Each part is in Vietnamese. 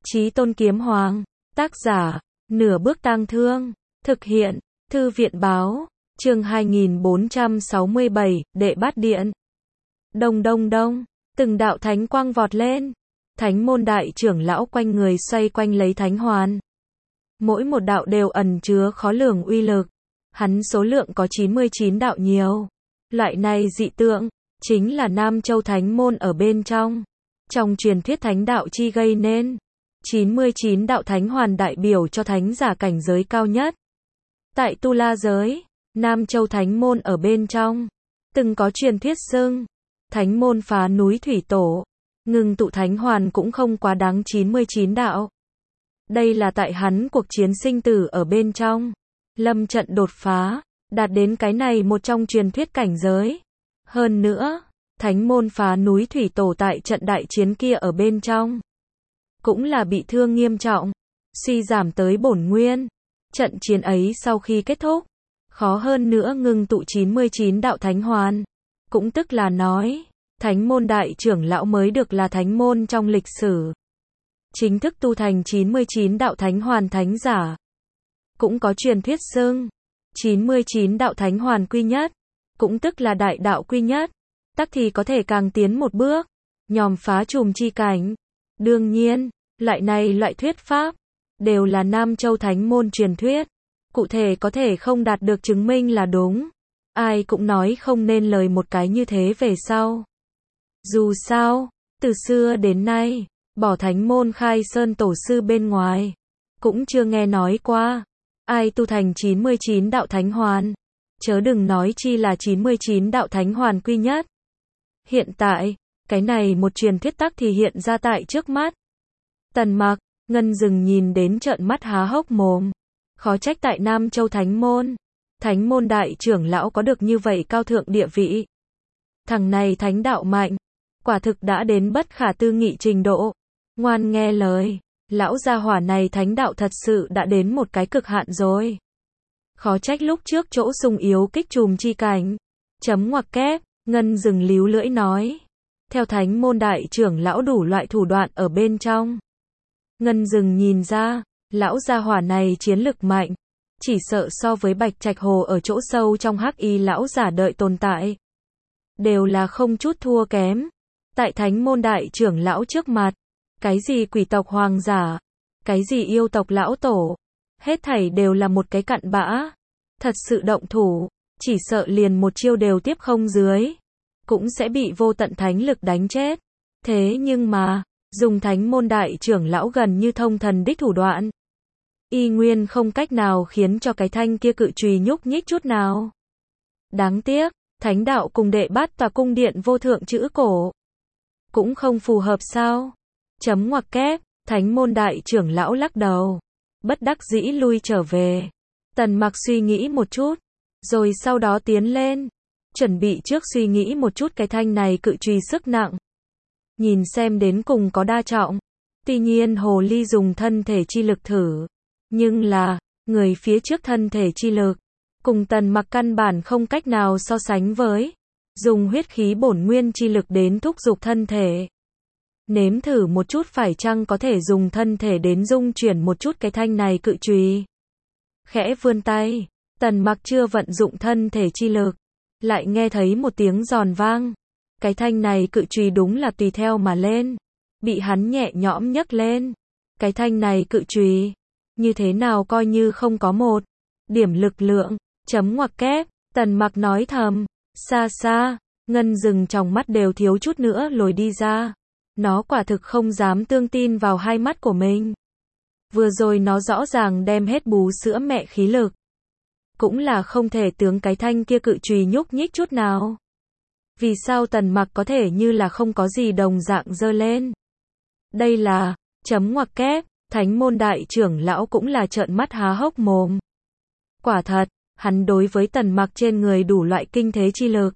Chí Tôn Kiếm Hoàng, tác giả, Nửa Bước Tang Thương, thực hiện, Thư viện Báo, chương 2467, Đệ Bát Điện. Đông đông đông, từng đạo thánh quang vọt lên, thánh môn đại trưởng lão quanh người xoay quanh lấy thánh hoàn. Mỗi một đạo đều ẩn chứa khó lường uy lực, hắn số lượng có 99 đạo nhiều. Loại này dị tượng, chính là Nam Châu Thánh Môn ở bên trong. Trong truyền thuyết thánh đạo chi gây nên, 99 đạo thánh hoàn đại biểu cho thánh giả cảnh giới cao nhất. Tại Tu La giới, Nam Châu Thánh Môn ở bên trong, từng có truyền thuyết xưng, thánh môn phá núi thủy tổ, ngừng tụ thánh hoàn cũng không quá đáng 99 đạo. Đây là tại hắn cuộc chiến sinh tử ở bên trong, lâm trận đột phá, đạt đến cái này một trong truyền thuyết cảnh giới. Hơn nữa, thánh môn phá núi thủy tổ tại trận đại chiến kia ở bên trong, cũng là bị thương nghiêm trọng, suy giảm tới bổn nguyên. Trận chiến ấy sau khi kết thúc, khó hơn nữa ngưng tụ 99 đạo thánh hoàn. Cũng tức là nói, thánh môn đại trưởng lão mới được là thánh môn trong lịch sử chính thức tu thành 99 đạo thánh hoàn thánh giả. Cũng có truyền thuyết xưng, 99 đạo thánh hoàn quy nhất, cũng tức là đại đạo quy nhất, tắc thì có thể càng tiến một bước, nhòm phá trùm chi cảnh. Đương nhiên, loại thuyết pháp, đều là Nam Châu Thánh Môn truyền thuyết, cụ thể có thể không đạt được chứng minh là đúng. Ai cũng nói không nên lời một cái như thế về sau. Dù sao, từ xưa đến nay, bỏ thánh môn khai sơn tổ sư bên ngoài, cũng chưa nghe nói qua ai tu thành 99 đạo thánh hoàn, chớ đừng nói chi là 99 đạo thánh hoàn quy nhất. Hiện tại, cái này một truyền thuyết tắc thì hiện ra tại trước mắt. Tần Mặc, Ngân Dừng nhìn đến trợn mắt há hốc mồm. Khó trách tại Nam Châu Thánh môn đại trưởng lão có được như vậy cao thượng địa vị. Thằng này thánh đạo mạnh, quả thực đã đến bất khả tư nghị trình độ. Ngoan nghe lời, lão gia hỏa này thánh đạo thật sự đã đến một cái cực hạn rồi. Khó trách lúc trước chỗ sung yếu kích trùm chi cảnh. Chấm ngoặc kép, Ngân Dừng líu lưỡi nói. Theo thánh môn đại trưởng lão đủ loại thủ đoạn ở bên trong. Ngân Dừng nhìn ra, lão gia hỏa này chiến lực mạnh, chỉ sợ so với Bạch Trạch Hồ ở chỗ sâu trong hắc y lão giả đợi tồn tại, đều là không chút thua kém. Tại thánh môn đại trưởng lão trước mặt, cái gì quỷ tộc hoàng giả, cái gì yêu tộc lão tổ, hết thảy đều là một cái cặn bã. Thật sự động thủ, chỉ sợ liền một chiêu đều tiếp không dưới, cũng sẽ bị vô tận thánh lực đánh chết. Thế nhưng mà, dùng thánh môn đại trưởng lão gần như thông thần đích thủ đoạn, y nguyên không cách nào khiến cho cái thanh kia cự chùy nhúc nhích chút nào. Đáng tiếc, thánh đạo cùng đệ bát tòa cung điện vô thượng chữ cổ, cũng không phù hợp sao? Chấm ngoặc kép, thánh môn đại trưởng lão lắc đầu, bất đắc dĩ lui trở về. Tần Mặc suy nghĩ một chút, rồi sau đó tiến lên, chuẩn bị trước suy nghĩ một chút cái thanh này cự chùy sức nặng. Nhìn xem đến cùng có đa trọng. Tuy nhiên hồ ly dùng thân thể chi lực thử, nhưng là, người phía trước thân thể chi lực, cùng Tần Mặc căn bản không cách nào so sánh với. Dùng huyết khí bổn nguyên chi lực đến thúc giục thân thể. Nếm thử một chút phải chăng có thể dùng thân thể đến dung chuyển một chút cái thanh này cự chùy. Khẽ vươn tay, Tần Mặc chưa vận dụng thân thể chi lực, lại nghe thấy một tiếng giòn vang. Cái thanh này cự chùy đúng là tùy theo mà lên, bị hắn nhẹ nhõm nhấc lên. Cái thanh này cự chùy, như thế nào coi như không có một điểm lực lượng. Chấm ngoặc kép, Tần Mặc nói thầm. Xa xa, Ngân Dừng trong mắt đều thiếu chút nữa lồi đi ra. Nó quả thực không dám tương tin vào hai mắt của mình. Vừa rồi nó rõ ràng đem hết bú sữa mẹ khí lực, cũng là không thể tướng cái thanh kia cự chùy nhúc nhích chút nào. Vì sao Tần Mặc có thể như là không có gì đồng dạng giơ lên? Đây là, chấm ngoặc kép, thánh môn đại trưởng lão cũng là trợn mắt há hốc mồm. Quả thật, hắn đối với Tần Mặc trên người đủ loại kinh thế chi lực,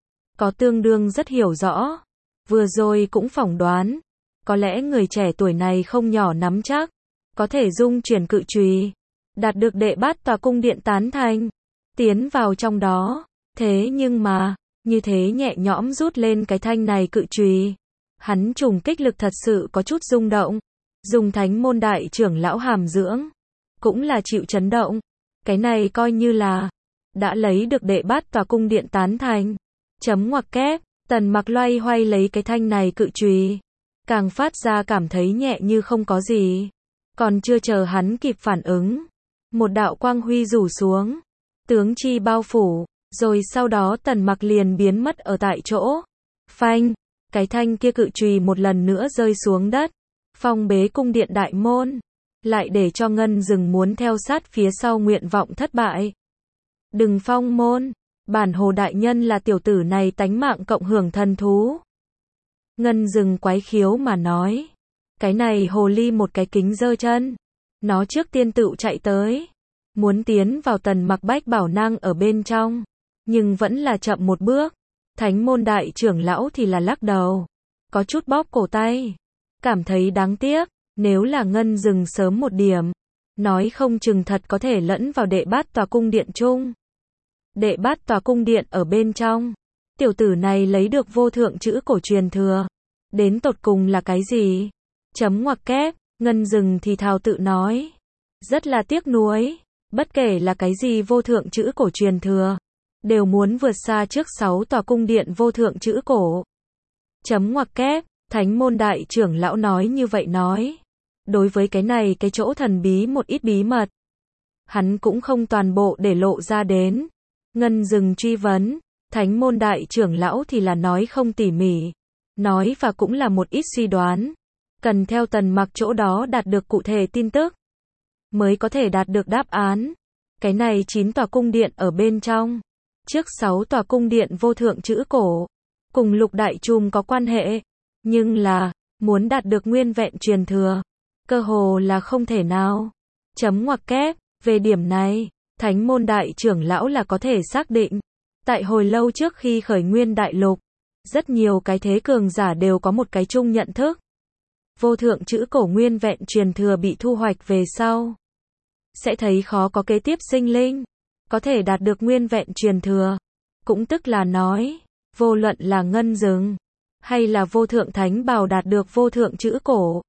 có tương đương rất hiểu rõ. Vừa rồi cũng phỏng đoán, có lẽ người trẻ tuổi này không nhỏ nắm chắc, có thể dung chuyển cự chùy, đạt được đệ bát tòa cung điện tán thành, tiến vào trong đó. Thế nhưng mà, như thế nhẹ nhõm rút lên cái thanh này cự chùy, hắn trùng kích lực thật sự có chút rung động. dùng thánh môn đại trưởng lão hàm dưỡng, cũng là chịu chấn động. Cái này coi như là đã lấy được đệ bát tòa cung điện tán thành. Chấm ngoặc kép, Tần Mặc loay hoay lấy cái thanh này cự chùy, càng phát ra cảm thấy nhẹ như không có gì. Còn chưa chờ hắn kịp phản ứng, một đạo quang huy rủ xuống, tướng chi bao phủ, rồi sau đó Tần Mặc liền biến mất ở tại chỗ. Phanh, cái thanh kia cự chùy một lần nữa rơi xuống đất, phong bế cung điện đại môn, lại để cho Ngân Dừng muốn theo sát phía sau nguyện vọng thất bại. Đừng phong môn, bản hồ đại nhân là tiểu tử này tánh mạng cộng hưởng thần thú. Ngân Dừng quái khiếu mà nói. Cái này hồ ly một cái kính giơ chân. Nó trước tiên tựu chạy tới. Muốn tiến vào Tần Mặc bách bảo năng ở bên trong. Nhưng vẫn là chậm một bước. Thánh môn đại trưởng lão thì là lắc đầu. Có chút bóp cổ tay. Cảm thấy đáng tiếc. Nếu là Ngân Dừng sớm một điểm. Nói không chừng thật có thể lẫn vào đệ bát tòa cung điện chung. Đệ bát tòa cung điện ở bên trong. Tiểu tử này lấy được vô thượng chữ cổ truyền thừa. Đến tột cùng là cái gì? Chấm ngoặc kép, Ngân Dừng thì thào tự nói. Rất là tiếc nuối. Bất kể là cái gì vô thượng chữ cổ truyền thừa. Đều muốn vượt xa trước 6 tòa cung điện vô thượng chữ cổ. Chấm ngoặc kép, thánh môn đại trưởng lão nói như vậy nói. Đối với cái này cái chỗ thần bí một ít bí mật. Hắn cũng không toàn bộ để lộ ra đến. Ngân Dừng truy vấn, thánh môn đại trưởng lão thì là nói không tỉ mỉ. Nói và cũng là một ít suy đoán. Cần theo Tần Mặc chỗ đó đạt được cụ thể tin tức. Mới có thể đạt được đáp án. Cái này 9 tòa cung điện ở bên trong. Trước 6 tòa cung điện vô thượng chữ cổ. Cùng lục đại trùm có quan hệ. Nhưng là, muốn đạt được nguyên vẹn truyền thừa. Cơ hồ là không thể nào. Chấm ngoặc kép, về điểm này. Thánh môn đại trưởng lão là có thể xác định. Tại hồi lâu trước khi khởi nguyên đại lục. Rất nhiều cái thế cường giả đều có một cái chung nhận thức. Vô thượng chữ cổ nguyên vẹn truyền thừa bị thu hoạch về sau. Sẽ thấy khó có kế tiếp sinh linh. Có thể đạt được nguyên vẹn truyền thừa. Cũng tức là nói. Vô luận là Ngân Dừng. Hay là vô thượng thánh bào đạt được vô thượng chữ cổ.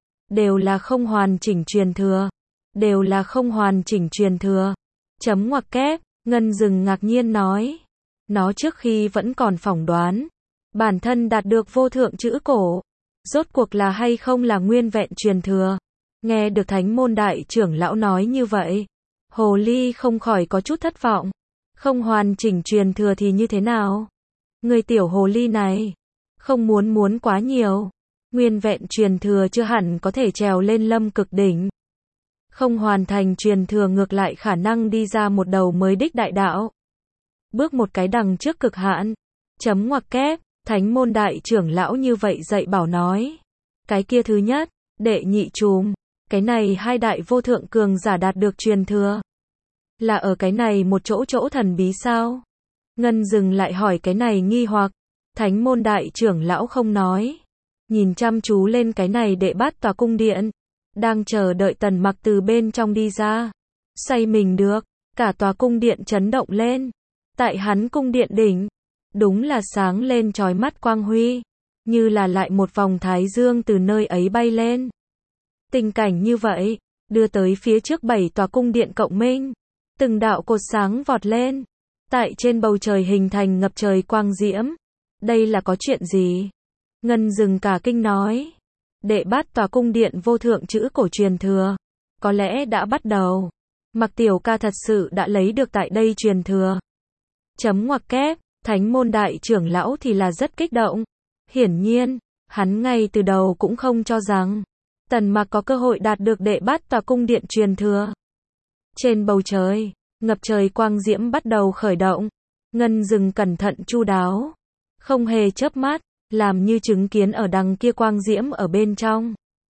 Đều là không hoàn chỉnh truyền thừa. Đều là không hoàn chỉnh truyền thừa. Chấm ngoặc kép, Ngân Dừng ngạc nhiên nói. Nó trước khi vẫn còn phỏng đoán. Bản thân đạt được vô thượng chữ cổ. Rốt cuộc là hay không là nguyên vẹn truyền thừa. Nghe được thánh môn đại trưởng lão nói như vậy. Hồ ly không khỏi có chút thất vọng. Không hoàn chỉnh truyền thừa thì như thế nào? Người tiểu hồ ly này. Không muốn quá nhiều. Nguyên vẹn truyền thừa chưa hẳn có thể trèo lên lâm cực đỉnh. Không hoàn thành truyền thừa ngược lại khả năng đi ra một đầu mới đích đại đạo. Bước một cái đằng trước cực hạn. Chấm ngoặc kép, thánh môn đại trưởng lão như vậy dạy bảo nói. Cái kia thứ nhất, đệ nhị trùm. Cái này hai đại vô thượng cường giả đạt được truyền thừa. Là ở cái này một chỗ thần bí sao? Ngân Dừng lại hỏi cái này nghi hoặc. Thánh môn đại trưởng lão không nói. Nhìn chăm chú lên cái này đệ bát tòa cung điện. Đang chờ đợi Tần Mặc từ bên trong đi ra. Say mình được. Cả tòa cung điện chấn động lên. Tại hắn cung điện đỉnh. Đúng là sáng lên chói mắt quang huy. Như là lại một vòng thái dương từ nơi ấy bay lên. Tình cảnh như vậy. Đưa tới phía trước 7 tòa cung điện cộng minh. Từng đạo cột sáng vọt lên. Tại trên bầu trời hình thành ngập trời quang diễm. Đây là có chuyện gì? Ngân Dừng cả kinh nói. Đệ bát tòa cung điện vô thượng chữ cổ truyền thừa. Có lẽ đã bắt đầu. Mặc tiểu ca thật sự đã lấy được tại đây truyền thừa. Chấm ngoặc kép, thánh môn đại trưởng lão thì là rất kích động. Hiển nhiên, hắn ngay từ đầu cũng không cho rằng Tần Mặc có cơ hội đạt được đệ bát tòa cung điện truyền thừa. Trên bầu trời, ngập trời quang diễm bắt đầu khởi động. Ngân Dừng cẩn thận chu đáo. Không hề chớp mắt. Làm như chứng kiến ở đằng kia quang diễm ở bên trong.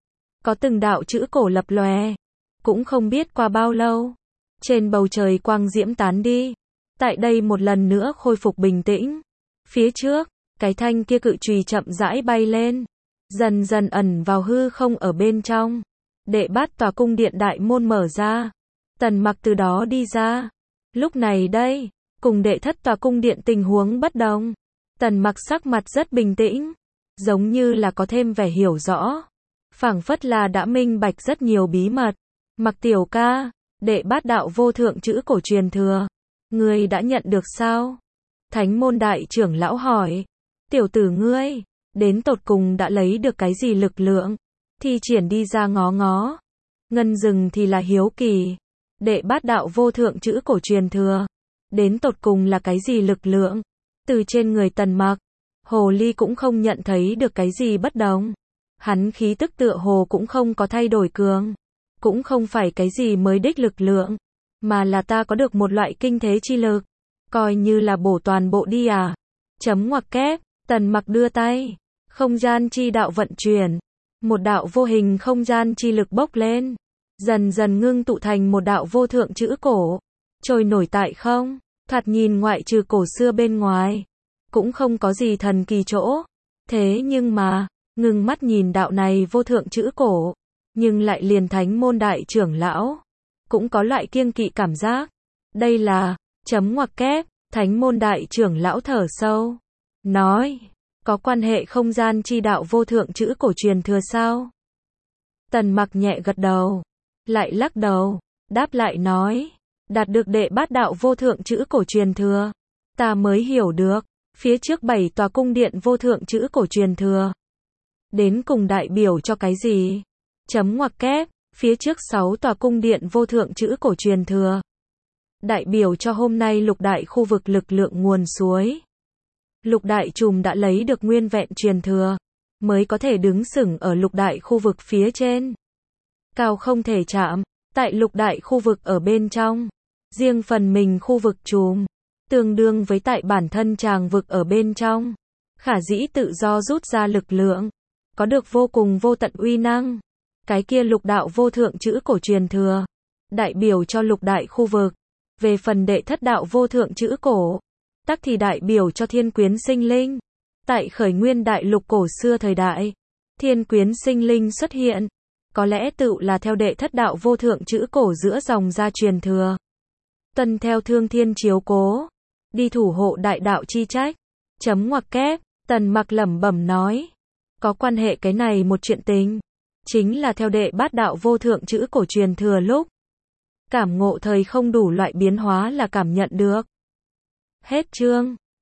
Có từng đạo chữ cổ lập lòe. Cũng không biết qua bao lâu. Trên bầu trời quang diễm tán đi. Tại đây một lần nữa khôi phục bình tĩnh. Phía trước, cái thanh kia cự chùy chậm rãi bay lên. Dần dần ẩn vào hư không ở bên trong. Đệ bát tòa cung điện đại môn mở ra. Tần Mặc từ đó đi ra. Lúc này đây, cùng đệ thất tòa cung điện tình huống bất đồng. Tần Mặc sắc mặt rất bình tĩnh, giống như là có thêm vẻ hiểu rõ. phảng phất là đã minh bạch rất nhiều bí mật. Mặc tiểu ca, đệ bát đạo vô thượng chữ cổ truyền thừa, ngươi đã nhận được sao? Thánh môn đại trưởng lão hỏi. Tiểu tử ngươi, đến tột cùng đã lấy được cái gì lực lượng? Thi triển đi ra ngó ngó. Ngân Dừng thì là hiếu kỳ. Đệ bát đạo vô thượng chữ cổ truyền thừa, đến tột cùng là cái gì lực lượng? Từ trên người Tần Mặc, hồ ly cũng không nhận thấy được cái gì bất đồng. Hắn khí tức tựa hồ cũng không có thay đổi cường. Cũng không phải cái gì mới đích lực lượng, mà là ta có được một loại kinh thế chi lực. Coi như là bổ toàn bộ đi à? Chấm ngoặc kép, Tần Mặc đưa tay. Không gian chi đạo vận chuyển. Một đạo vô hình không gian chi lực bốc lên. Dần dần ngưng tụ thành một đạo vô thượng chữ cổ. Trôi nổi tại không. Thoạt nhìn ngoại trừ cổ xưa bên ngoài, cũng không có gì thần kỳ chỗ. Thế nhưng mà, ngưng mắt nhìn đạo này vô thượng chữ cổ, nhưng lại liền thánh môn đại trưởng lão cũng có loại kiêng kỵ cảm giác. Đây là, chấm ngoặc kép, thánh môn đại trưởng lão thở sâu. Nói, có quan hệ không gian chi đạo vô thượng chữ cổ truyền thừa sao? Tần Mặc nhẹ gật đầu, lại lắc đầu, đáp lại nói, đạt được đệ bát đạo vô thượng chữ cổ truyền thừa, ta mới hiểu được, phía trước 7 tòa cung điện vô thượng chữ cổ truyền thừa, đến cùng đại biểu cho cái gì? Chấm ngoặc kép, phía trước 6 tòa cung điện vô thượng chữ cổ truyền thừa, đại biểu cho hôm nay lục đại khu vực lực lượng nguồn suối. Lục đại trùm đã lấy được nguyên vẹn truyền thừa, mới có thể đứng sừng ở lục đại khu vực phía trên. Cao không thể chạm, tại lục đại khu vực ở bên trong. Riêng phần mình khu vực trùm, tương đương với tại bản thân tràng vực ở bên trong. Khả dĩ tự do rút ra lực lượng, có được vô cùng vô tận uy năng. Cái kia lục đạo vô thượng chữ cổ truyền thừa, đại biểu cho lục đại khu vực. Về phần đệ thất đạo vô thượng chữ cổ, tắc thì đại biểu cho thiên quyến sinh linh. Tại khởi nguyên đại lục cổ xưa thời đại, thiên quyến sinh linh xuất hiện, có lẽ tự là theo đệ thất đạo vô thượng chữ cổ giữa dòng gia truyền thừa. Tuân theo thương thiên chiếu cố, đi thủ hộ đại đạo chi trách. Chấm ngoặc kép, Tần Mặc lẩm bẩm nói, có quan hệ cái này một chuyện tình, chính là theo đệ bát đạo vô thượng chữ cổ truyền thừa lúc cảm ngộ thời không đủ loại biến hóa là cảm nhận được. Hết chương.